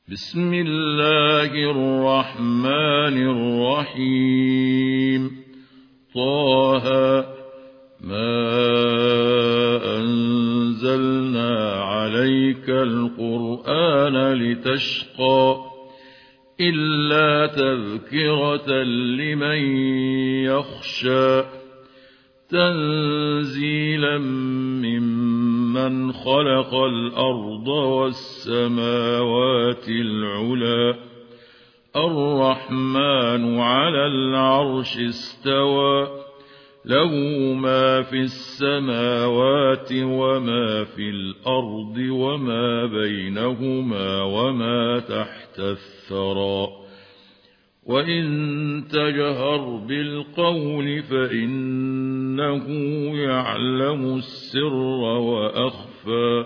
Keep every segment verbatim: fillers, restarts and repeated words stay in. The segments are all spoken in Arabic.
بسم الله الرحمن الرحيم. طه ما أنزلنا عليك القرآن لتشقى إلا تذكرة لمن يخشى تنزيلا ممن خلق الأرض والسماوات العلى الرحمن على العرش استوى له ما في السماوات وما في الأرض وما بينهما وما تحت الثرى وإن تجهر بالقول فإنه يعلم السر وأخفى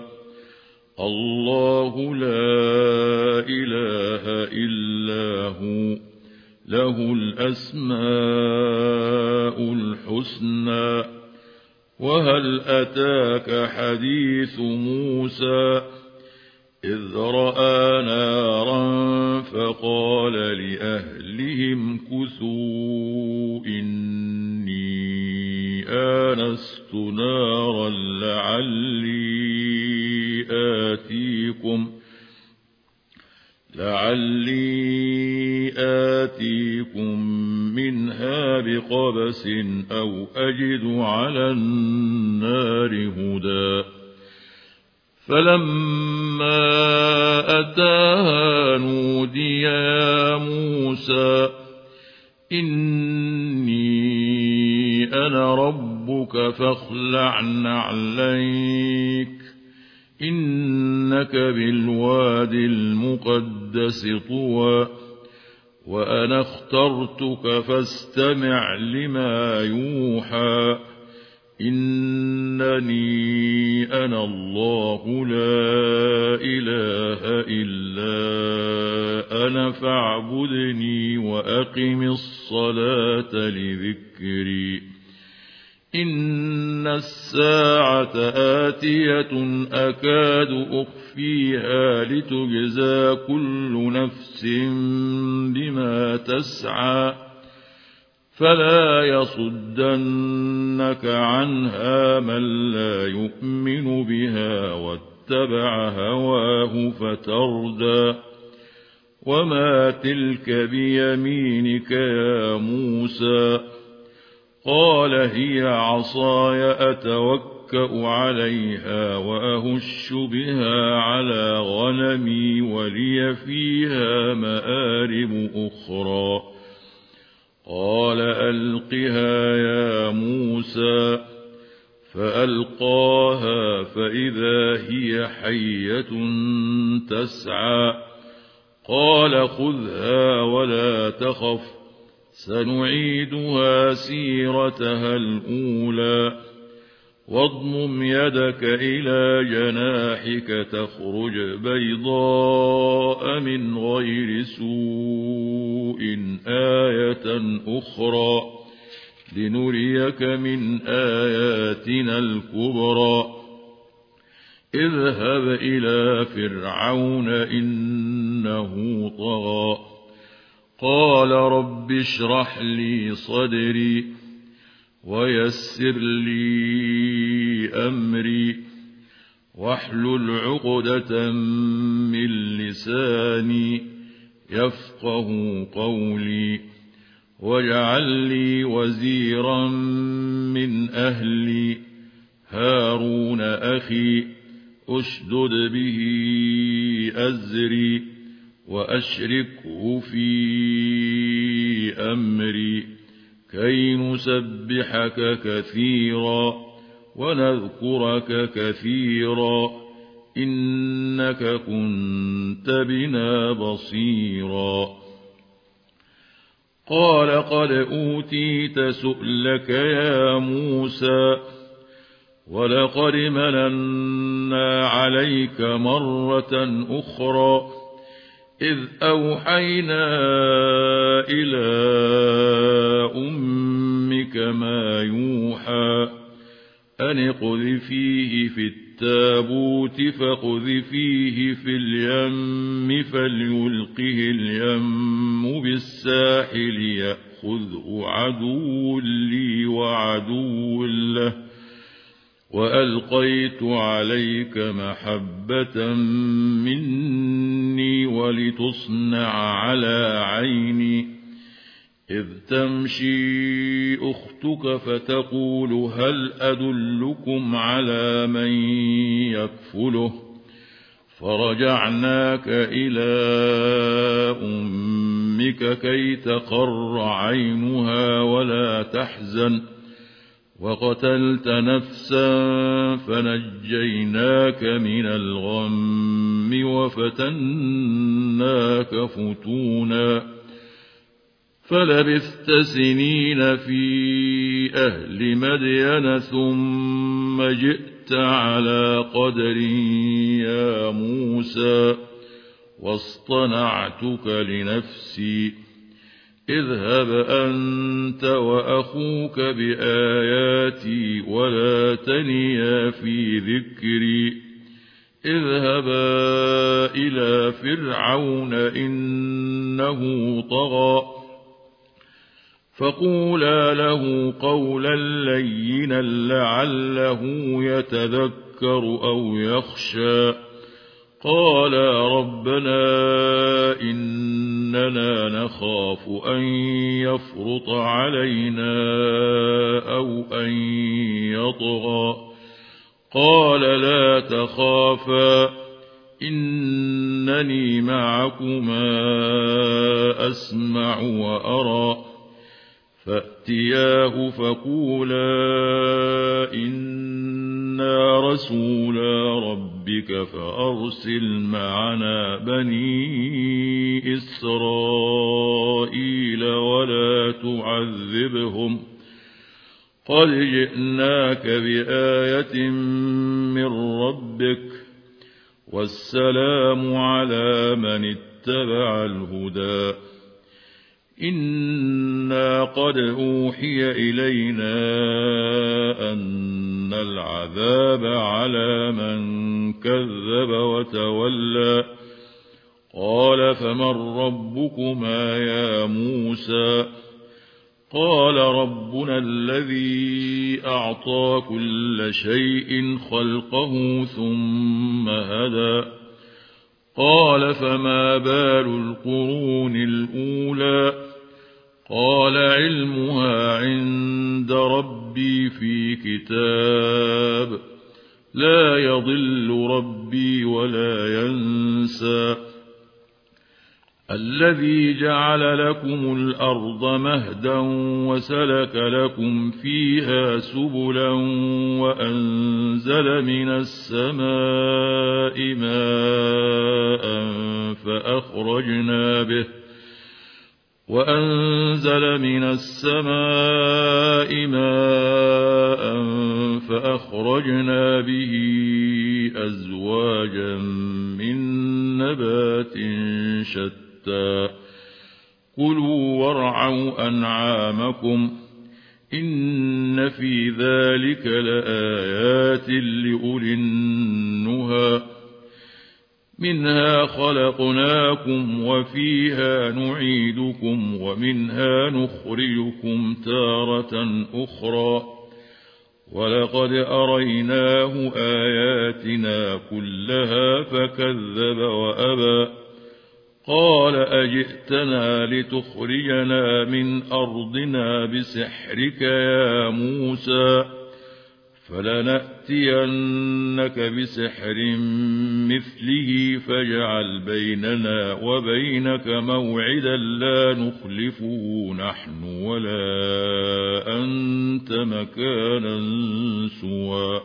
الله لا إله إلا هو له الأسماء الحسنى. وهل أتاك حديث موسى إذ رأى نارا فقال لأهلهم كثوا إني آنست نارا لعلي آتيكم لعلي آتيكم منها بقبس أو أجد على النار هدى. فلما أتاها نودي يا موسى إني أنا ربك فاخلع نعليك إنك بالواد المقدس طوى وأنا اخترتك فاستمع لما يوحى إنني أنا الله لا إله إلا أنا فاعبدني وأقم الصلاة لذكري. إن الساعة آتية أكاد أخفيها لتجزى كل نفس بما تسعى فلا يصدنك عنها من لا يؤمن بها واتبع هواه فتردى. وما تلك بيمينك يا موسى قال هي عصاي أتوكأ عليها وأهش بها على غنمي ولي فيها مآرب أخرى. قال ألقها يا موسى فألقاها فإذا هي حية تسعى. قال خذها ولا تخف سنعيدها سيرتها الأولى واضمم يدك إلى جناحك تخرج بيضاء من غير سوء آية أخرى لنريك من آياتنا الكبرى. اذهب إلى فرعون إنه طغى قال رب اشرح لي صدري ويسر لي أمري واحلل عقدة من لساني يفقه قولي واجعل لي وزيرا من أهلي هارون أخي أشدد به أزري وأشركه في أمري كي نسبحك كثيرا ونذكرك كثيرا إنك كنت بنا بصيرا. قال قد أوتيت سؤلك يا موسى ولقد مننا عليك مرة أخرى إذ أوحينا إلى أمك ما يوحى أن اقذفيه في بالتابوت فاقذفيه في اليم فليلقه اليم بالساحل يأخذه عدو لي وعدو له وألقيت عليك محبة مني ولتصنع على عيني إذ تمشي أختك فتقول هل أدلكم على من يكفله فرجعناك إلى أمك كي تقر عينها ولا تحزن وقتلت نفسا فنجيناك من الغم وفتناك فتونا فلبثت سنين في أهل مدين ثم جئت على قدر يا موسى واصطنعتك لنفسي اذهب أنت وأخوك بآياتي ولا تنيا في ذكري اذهبا إلى فرعون إنه طغى فقولا له قولا لينا لعله يتذكر أو يخشى قالا ربنا إننا نخاف أن يفرط علينا أو أن يطغى قال لا تخافا إنني معكما أسمع وأرى فأتياه فقولا إنا رسولا ربك فأرسل معنا بني إسرائيل ولا تعذبهم قد جئناك بآية من ربك والسلام على من اتبع الهدى إنا قد أوحي إلينا أن العذاب على من كذب وتولى قال فمن ربكما يا موسى قال ربنا الذي أعطى كل شيء خلقه ثم هدى قال فما بال القرون الأولى قال علمها عند ربي في كتاب لا يضل ربي ولا ينسى الذي جعل لكم الأرض مهدا وسلك لكم فيها سبلا وأنزل من السماء ماء فأخرجنا به وأنزل من السماء ماء فأخرجنا به أزواجا من نبات شتى كلوا وارعوا أنعامكم إن في ذلك لآيات لأولي النهى منها خلقناكم وفيها نعيدكم ومنها نخرجكم تارة أخرى ولقد أريناه آياتنا كلها فكذب وأبى قال أجئتنا لتخرجنا من أرضنا بسحرك يا موسى فلنأتينك بسحر مثله فاجعل بيننا وبينك موعدا لا نخلفه نحن ولا أنت مكانا سوى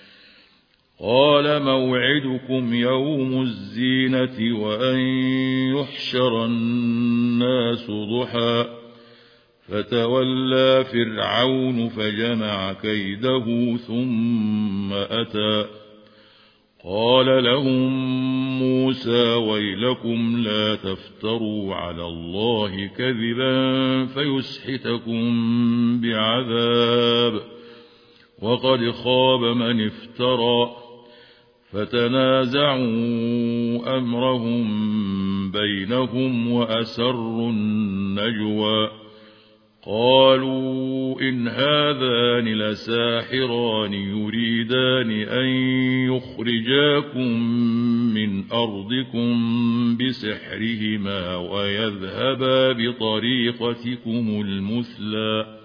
قال موعدكم يوم الزينة وأن يحشر الناس ضحى فتولى فرعون فجمع كيده ثم أتى قال لهم موسى ويلكم لا تفتروا على الله كذبا فيسحتكم بعذاب وقد خاب من افترى فتنازعوا أمرهم بينهم وأسروا النجوى قالوا إن هذان لساحران يريدان أن يخرجاكم من أرضكم بسحرهما ويذهبا بطريقتكم المثلى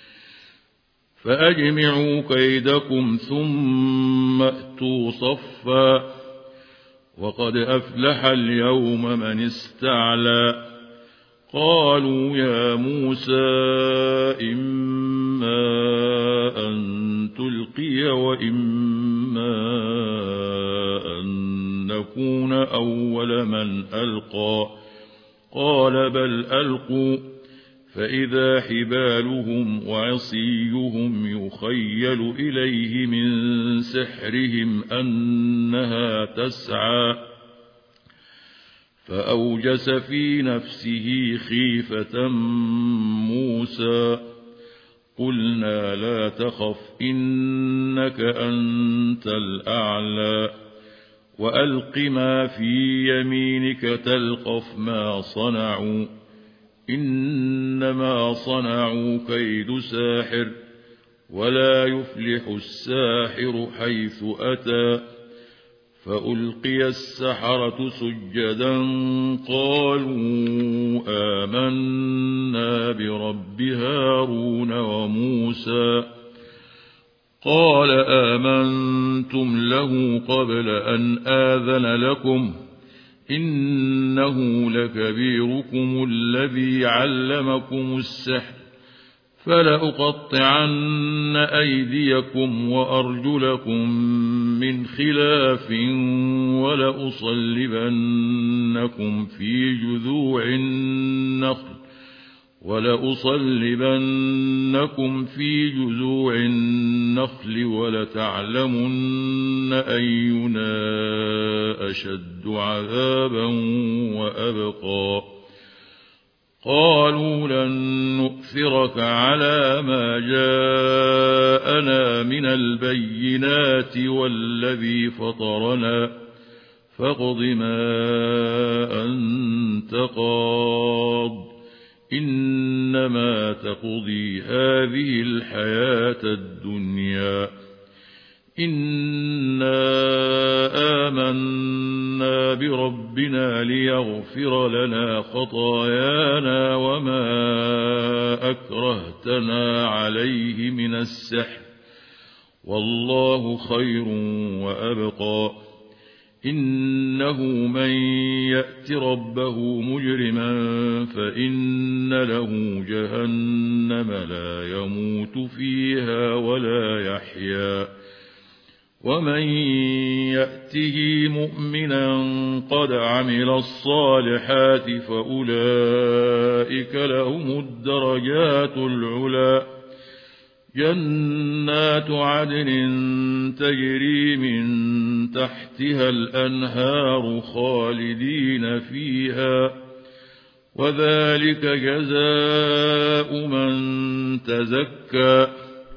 فأجمعوا كيدكم ثم أتوا صفا وقد أفلح اليوم من استعلى قالوا يا موسى إما أن تلقي وإما أن نكون أول من ألقى قال بل ألقوا فإذا حبالهم وعصيهم يخيل إليه من سحرهم أنها تسعى فأوجس في نفسه خيفة موسى قلنا لا تخف إنك أنت الأعلى وألق ما في يمينك تلقف ما صنعوا إنما صنعوا كيد ساحر ولا يفلح الساحر حيث أتى فألقي السحرة سجدا قالوا آمنا برب هارون وموسى قال آمنتم له قبل أن آذن لكم إنه لكبيركم الذي علمكم السحر فلأقطعن أيديكم وأرجلكم من خلاف ولأصلبنكم في جذوع النخل ولأصلبنكم في جذوع النخل ولتعلمن أينا أشد عذابا وأبقى قالوا لن نؤثرك على ما جاءنا من البينات والذي فطرنا فاقض ما أنت قاض إنما تقضي هذه الحياة الدنيا إنا آمنا بربنا ليغفر لنا خطايانا وما أكرهتنا عليه من السحر والله خير وأبقى إنه من يأت ربه مجرما فإن له جهنم لا يموت فيها ولا يحيا ومن يأته مؤمنا قد عمل الصالحات فأولئك لهم الدرجات العلى جنات عدن تجري من تحتها الأنهار خالدين فيها وذلك جزاء من تزكى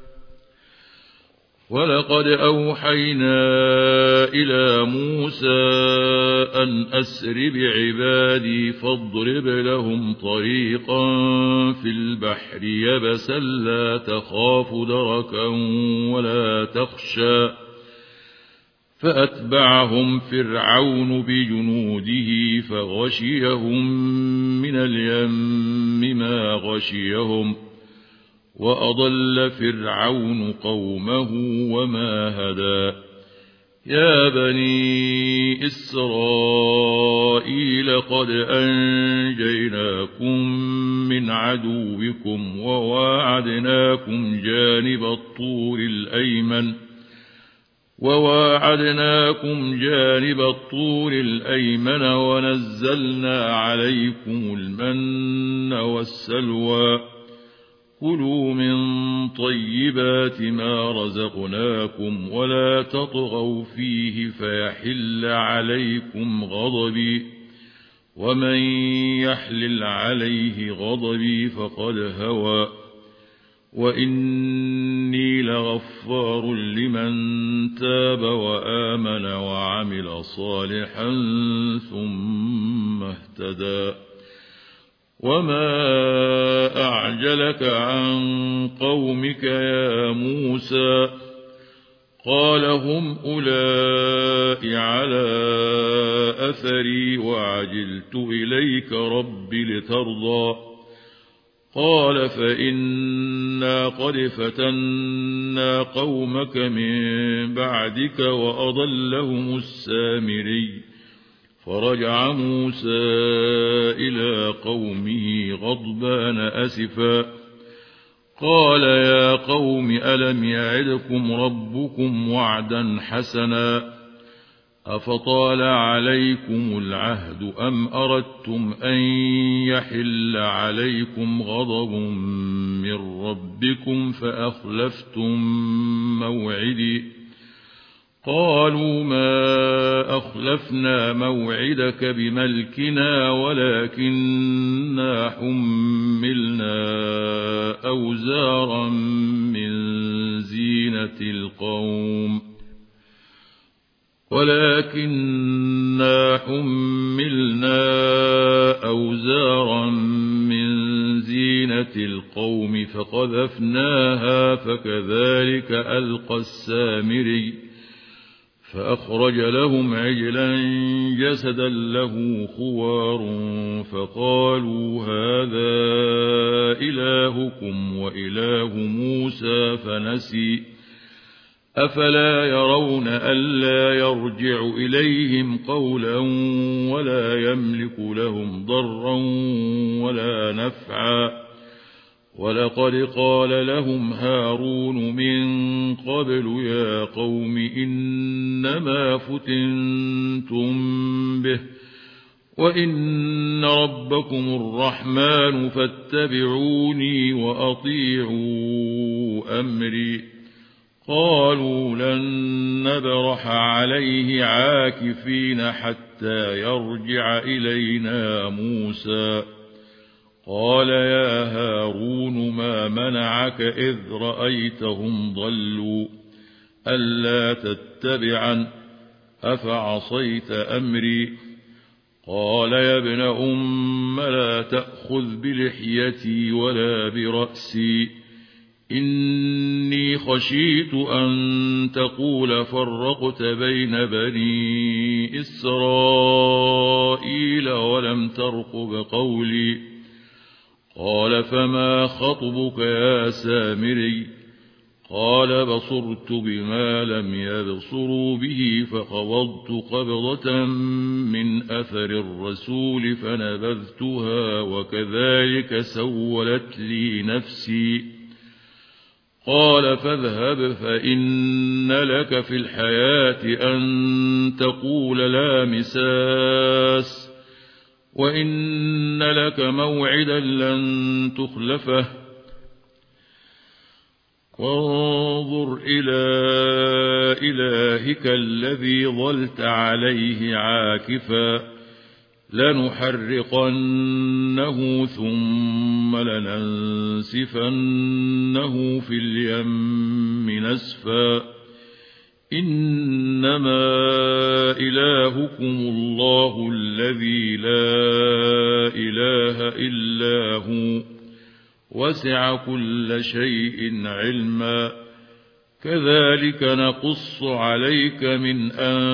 ولقد أوحينا إلى موسى أن أسر بعبادي فاضرب لهم طريقا في البحر يبسا لا تخاف دركا ولا تخشى فأتبعهم فرعون بجنوده فغشيهم من اليم ما غشيهم وأضل فرعون قومه وما هدى يا بني إسرائيل قد أنجيناكم من عدوكم وواعدناكم جانب الطور الأيمن وواعدناكم جانب الطور الأيمن ونزلنا عليكم المن والسلوى كلوا من طيبات ما رزقناكم ولا تطغوا فيه فيحل عليكم غضبي ومن يحلل عليه غضبي فقد هوى وإني لغفور غفار لمن تاب وآمن وعمل صالحا ثم اهتدى وما أعجلك عن قومك يا موسى قال هم أولئك على أثري وعجلت إليك رب لترضى قال فإنا قد فتنا قومك من بعدك وأضلهم السامري فرجع موسى إلى قومه غضبان أسفا قال يا قوم ألم يعدكم ربكم وعدا حسنا أفطال عليكم العهد أم أردتم أن يحل عليكم غضب من ربكم فأخلفتم موعدي قالوا ما أخلفنا موعدك بملكنا ولكننا حملنا أوزارا من زينة القوم ولكننا حملنا أوزارا من زينة القوم فقذفناها فكذلك ألقى السامري فأخرج لهم عجلا جسدا له خوار فقالوا هذا إلهكم وإله موسى فنسي أفلا يرون ألا يرجع إليهم قولا ولا يملك لهم ضرا ولا نفعا ولقد قال لهم هارون من قبل يا قوم إنما فتنتم به وإن ربكم الرحمن فاتبعوني وأطيعوا أمري قالوا لن نبرح عليه عاكفين حتى يرجع إلينا موسى قال يا هارون ما منعك إذ رأيتهم ضلوا ألا تتبعن أفعصيت أمري قال يا ابن أم لا تأخذ بلحيتي ولا برأسي إني خشيت أن تقول فرقت بين بني إسرائيل ولم ترقب قولي قال فما خطبك يا سامري قال بصرت بما لم يبصروا به فقبضت قبضة من أثر الرسول فنبذتها وكذلك سولت لي نفسي قال فاذهب فإن لك في الحياة أن تقول لا مساس وإن لك موعدا لن تخلفه وانظر إلى إلهك الذي ظلت عليه عاكفا لنحرقنه ثم لننسفنه في اليم نسفا إنما إلهكم الله الذي لا إله إلا هو وسع كل شيء علما كذلك نقص عليك من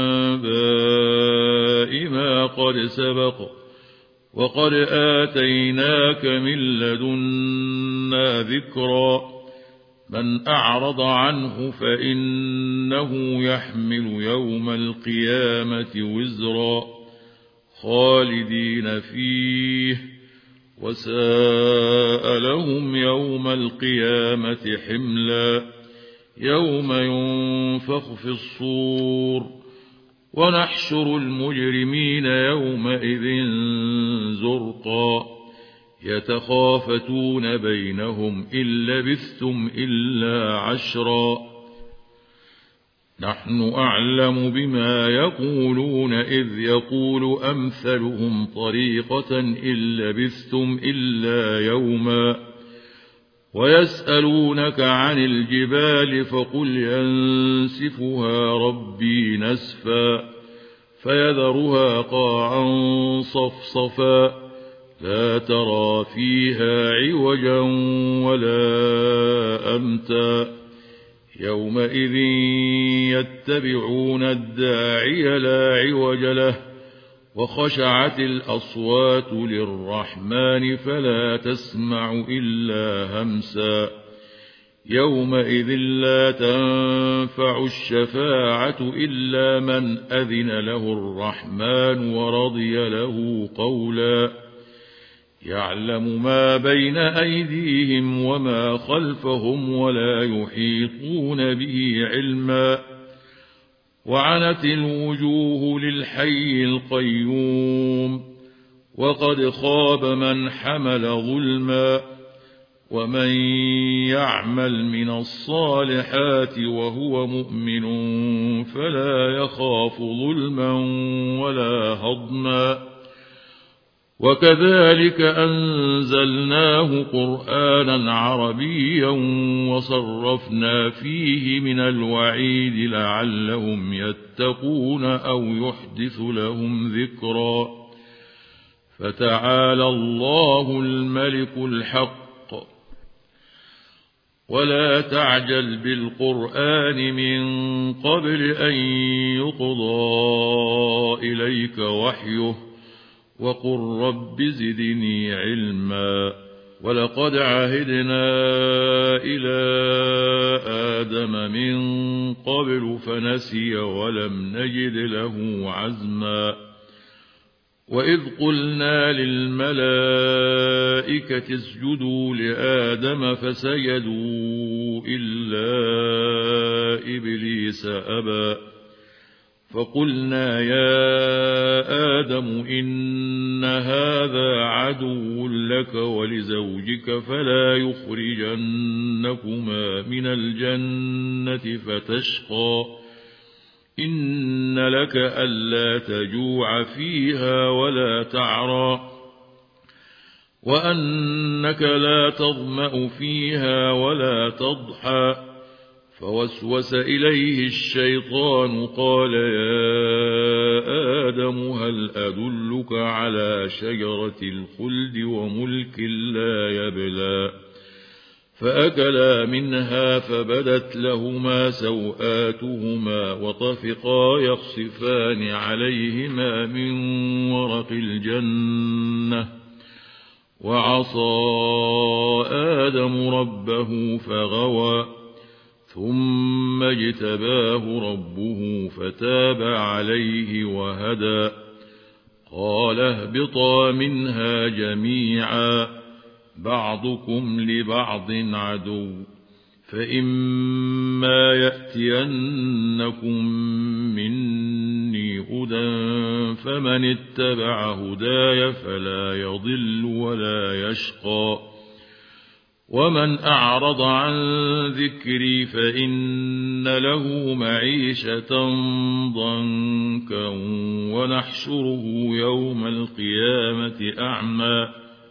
أنباء ما قد سبق وقد آتيناك من لدنا ذكرا من أعرض عنه فإنه يحمل يوم القيامة وزرا خالدين فيه وساء لهم يوم القيامة حملا يوم ينفخ في الصور ونحشر المجرمين يومئذ زرقا يتخافتون بينهم إن لبثتم إلا عشرا نحن أعلم بما يقولون إذ يقول أمثلهم طريقة إن لبثتم إلا يوما ويسألونك عن الجبال فقل ينسفها ربي نسفا فيذرها قاعا صفصفا لا ترى فيها عوجا ولا أمتا يومئذ يتبعون الداعي لا عوج له وخشعت الأصوات للرحمن فلا تسمع إلا همسا يومئذ لا تنفع الشفاعة إلا من أذن له الرحمن ورضي له قولا يعلم ما بين أيديهم وما خلفهم ولا يحيطون به علما وعنت الوجوه للحي القيوم وقد خاب من حمل ظلما ومن يعمل من الصالحات وهو مؤمن فلا يخاف ظلما ولا هضما وكذلك أنزلناه قرآنا عربيا وصرفنا فيه من الوعيد لعلهم يتقون أو يحدث لهم ذكرا فتعالى الله الملك الحق ولا تعجل بالقرآن من قبل أن يقضى إليك وحيه وقل رب زدني علما ولقد عهدنا إلى آدم من قبل فنسي ولم نجد له عزما وإذ قلنا للملائكة اسجدوا لآدم فسجدوا إلا إبليس أبى فقلنا يا آدم إن هذا عدو لك ولزوجك فلا يخرجنكما من الجنة فتشقى إن لك ألا تجوع فيها ولا تعرى وأنك لا تظمأ فيها ولا تضحى فوسوس إليه الشيطان قال يا آدم هل أدلك على شجرة الخلد وملك لا يبلى فأكلا منها فبدت لهما سوآتهما وطفقا يخصفان عليهما من ورق الجنة وعصى آدم ربه فغوى ثم اجتباه ربه فتاب عليه وهدى قال اهبطا منها جميعا بعضكم لبعض عدو فإما يأتينكم مني هدى فمن اتبع هداي فلا يضل ولا يشقى ومن أعرض عن ذكري فإن له معيشة ضنكا ونحشره يوم القيامة أعمى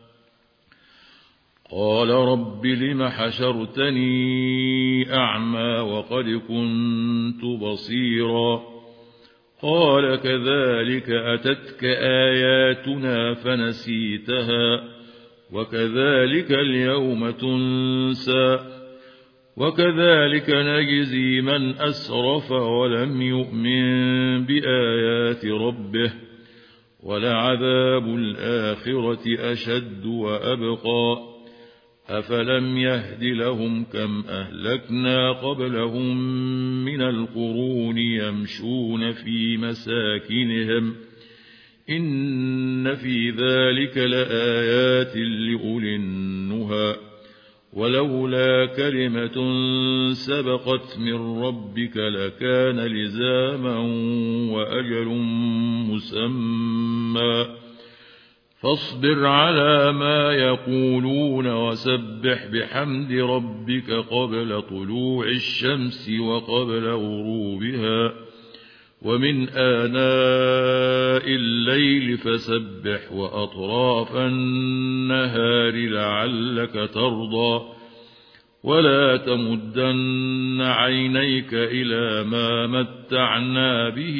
قال رب لم حشرتني أعمى وقد كنت بصيرا قال كذلك أتتك آياتنا فنسيتها وكذلك اليوم تنسى وكذلك نجزي من أسرف ولم يؤمن بآيات ربه ولعذاب الآخرة أشد وأبقى أفلم يهد لهم كم أهلكنا قبلهم من القرون يمشون في مساكنهم إن في ذلك لآيات لأولي النهى ولولا كلمة سبقت من ربك لكان لزاما وأجل مسمى فاصبر على ما يقولون وسبح بحمد ربك قبل طلوع الشمس وقبل غروبها ومن آناء الليل فسبح وأطراف النهار لعلك ترضى ولا تمدن عينيك إلى ما متعنا به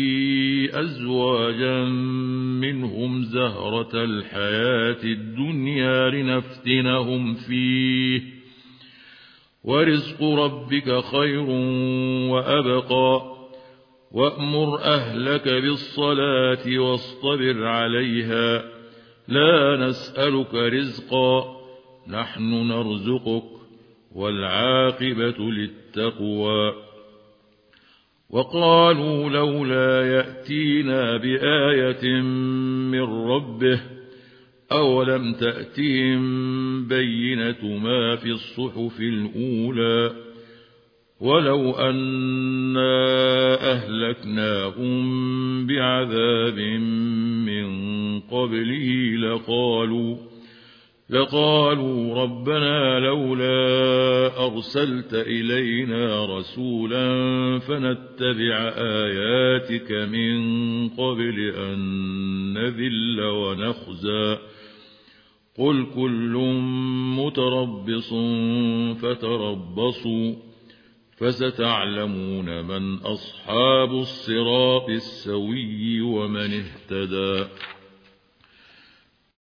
أزواجا منهم زهرة الحياة الدنيا لنفتنهم فيه ورزق ربك خير وأبقى وأمر أهلك بالصلاة واصطبر عليها لا نسألك رزقا نحن نرزقك والعاقبة للتقوى وقالوا لولا يأتينا بآية من ربه أولم تأتهم بينة ما في الصحف الأولى ولو أنا أهلكناهم بعذاب من قبله لقالوا لقالوا ربنا لولا أرسلت إلينا رسولا فنتبع آياتك من قبل أن نذل ونخزى قل كل متربص فتربصوا فستعلمون من أصحاب الصراط السوي ومن اهتدى.